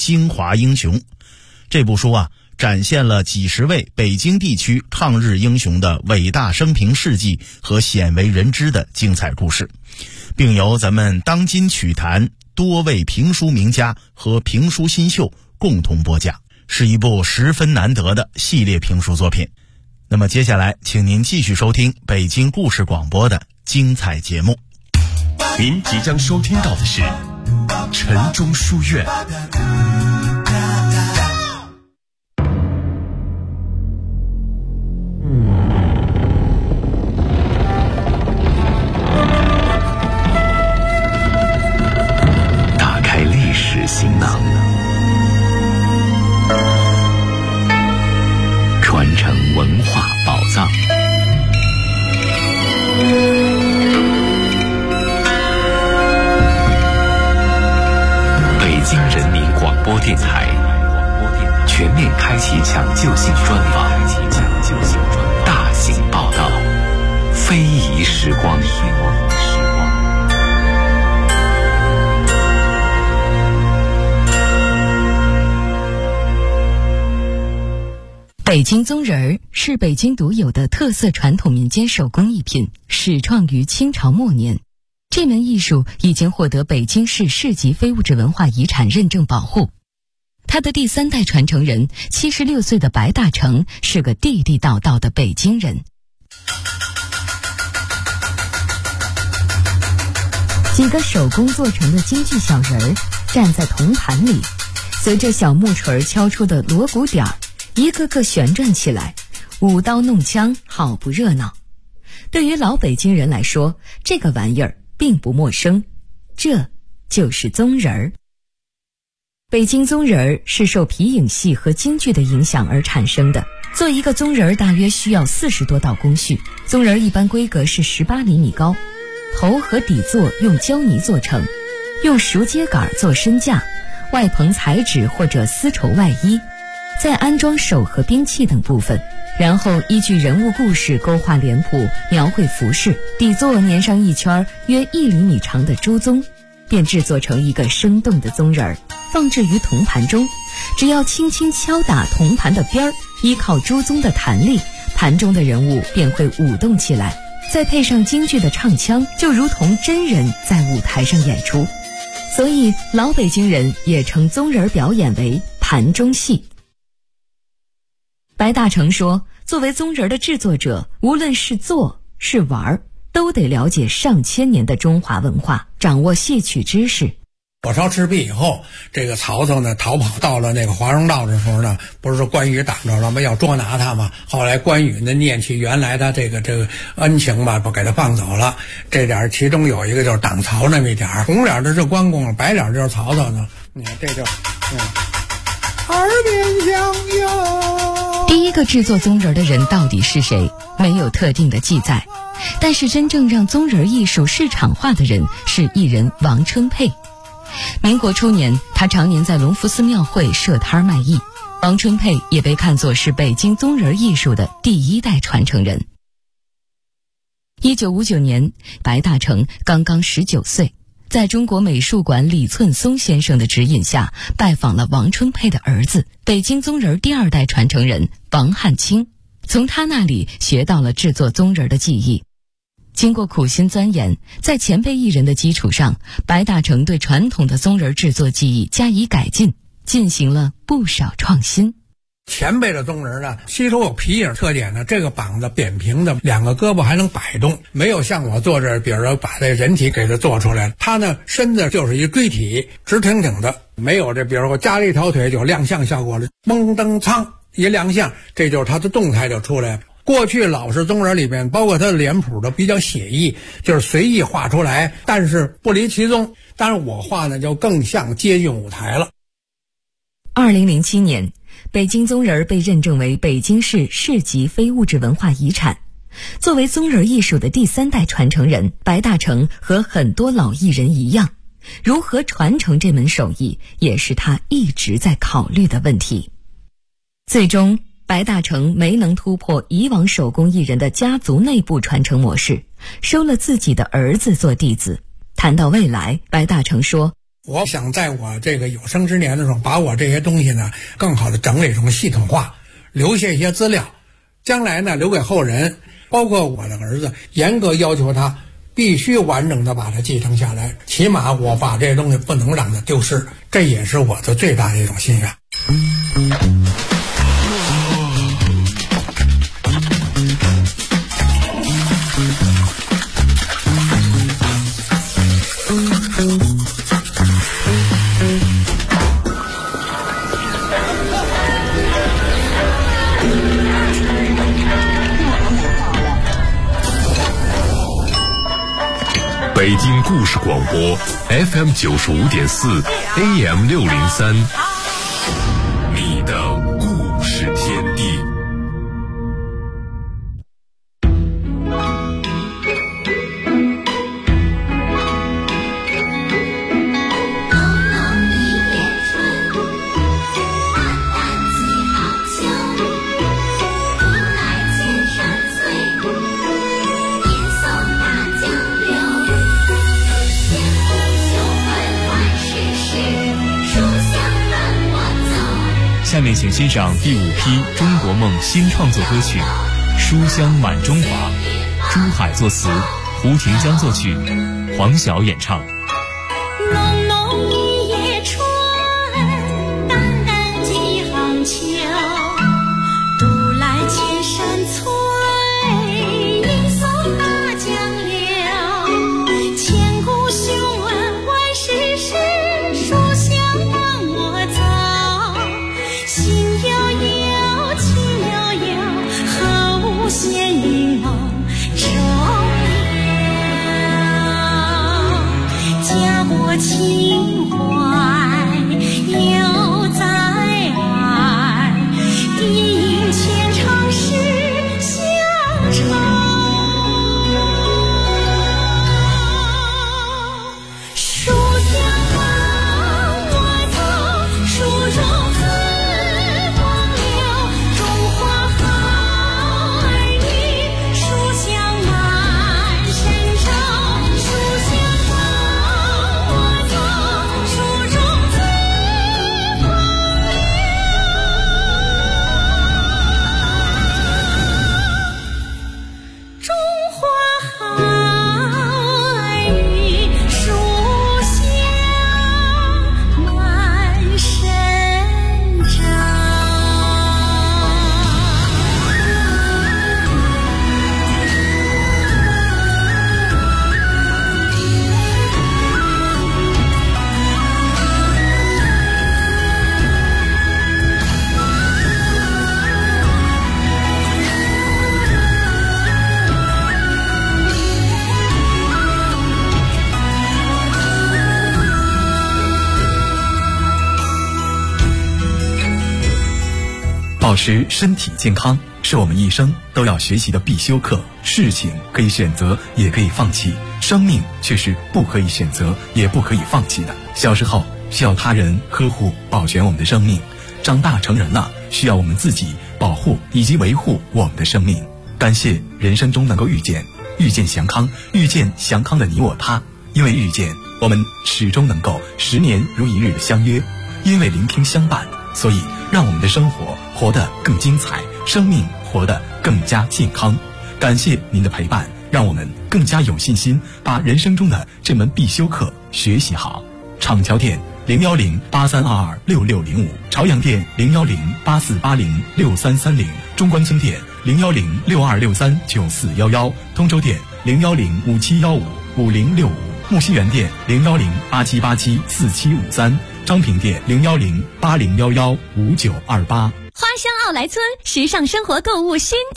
精华英雄》。这部书啊，展现了几十位北京地区抗日英雄的伟大生平事迹和鲜为人知的精彩故事，并由咱们当今曲坛多位评书名家和评书新秀共同播讲，是一部十分难得的系列评书作品。那么接下来请您继续收听北京故事广播的精彩节目。 您即将收听到的是晨钟书院。打开历史行囊，传承文化宝藏。北京人民广播电台全面开启抢救性专访，大型报道，非遗时光。 北京宗人儿是北京独有的特色传统民间手工艺品，始创于清朝末年。这门艺术已经获得北京市市级非物质文化遗产认证保护。他的第3代传承人76岁的白大成是个地地道道的北京人。几个手工做成的京剧小人儿站在铜盘里，随着小木锤敲出的锣鼓点儿，一个个旋转起来，舞刀弄枪，好不热闹。对于老北京人来说，这个玩意儿并不陌生，这就是宗人儿。北京宗人儿是受皮影戏和京剧的影响而产生的。做一个宗人儿大约需要40多道工序，宗人儿一般规格是18厘米高，头和底座用胶泥做成，用熟秸秆做身架，外棚彩纸或者丝绸外衣，再安装手和兵器等部分，然后依据人物故事勾画脸谱，描绘服饰，底座粘上一圈约1厘米长的猪鬃，便制作成一个生动的宗人儿，放置于铜盘中。只要轻轻敲打铜盘的边儿，依靠猪鬃的弹力，盘中的人物便会舞动起来，再配上京剧的唱腔，就如同真人在舞台上演出。所以老北京人也称宗人儿表演为盘中戏。白大成说，作为宗人儿的制作者，无论是做是玩，都得了解上千年的中华文化，掌握戏曲知识。 火烧赤壁以后，这个曹操呢逃跑到了那个华容道的时候呢，不是说关羽挡着了吗？要捉拿他嘛。后来关羽呢念起原来他这个恩情吧，不给他放走了。这点其中有一个就是挡曹那么一点，红脸的是关公，白脸就是曹操呢。你看这就耳边相拥。 第一个制作宗人的人到底是谁？没有特定的记载。但是真正让宗人艺术市场化的人是艺人王春佩。民国初年，他常年在隆福寺庙会设摊卖艺。王春佩也被看作是北京宗人艺术的第1代传承人。1959年，白大成刚刚19岁，在中国美术馆李寸松先生的指引下，拜访了王春佩的儿子，北京宗人第2代传承人王汉卿，从他那里学到了制作宗人的技艺。经过苦心钻研，在前辈艺人的基础上，白大成对传统的宗人制作技艺加以改进，进行了不少创新。 前辈的宗人呢，吸收有皮影特点呢，这个膀子扁平的，2个胳膊还能摆动，没有像我做这，比如说把这人体给它做出来，他呢身子就是一锥体，直挺挺的，没有这比如说加了一条腿就亮相效果了，蒙登苍一亮相，这就是他的动态就出来了。过去老式宗人里面，包括他的脸谱都比较写意，就是随意画出来，但是不离其宗。但是我画呢，就更像接近舞台了。 2007年，北京宗人被认证为北京市市级非物质文化遗产。作为宗人艺术的第3代传承人，白大成和很多老艺人一样，如何传承这门手艺，也是他一直在考虑的问题。最终，白大成没能突破以往手工艺人的家族内部传承模式，收了自己的儿子做弟子。谈到未来，白大成说， 我想在我这个有生之年的时候，把我这些东西呢更好的整理成系统化，留下一些资料，将来呢留给后人，包括我的儿子，严格要求他必须完整的把它继承下来，起码我把这些东西不能让它丢失，这也是我的最大的一种心愿。 北京故事广播 FM 95.4 AM 603，你的故事天地。 下面请欣赏第5批中国梦新创作歌曲《书香满中华》，朱海作词，胡廷江作曲，黄晓演唱。 浓浓一夜春，淡淡几行秋，独来千山翠，迎送大江流。千古雄文万世事，书香伴我走。心悠悠，情悠悠，何无闲云梦中游。家国情怀犹在耳，定前常事乡愁。书香伴我走，书中自风流。中华好儿女，书香满神州。书香伴我走，书中自风流。中华好儿女，书香满神州。 保持身体健康是我们一生都要学习的必修课。事情可以选择，也可以放弃，生命却是不可以选择，也不可以放弃的。小时候需要他人呵护保全我们的生命，长大成人了需要我们自己保护以及维护我们的生命。感谢人生中能够遇见祥康，遇见祥康的你我他。因为遇见，我们始终能够10年如一日的相约；因为聆听相伴，所以让我们的生活活得更精彩，生命活得更加健康。感谢您的陪伴，让我们更加有信心把人生中的这门必修课学习好。厂桥店01083226605，朝阳店01084806330，中关村店01062639411，通州店01057155065，木樨园店01087874753，张平店01080115928。 花乡奥莱村时尚生活购物新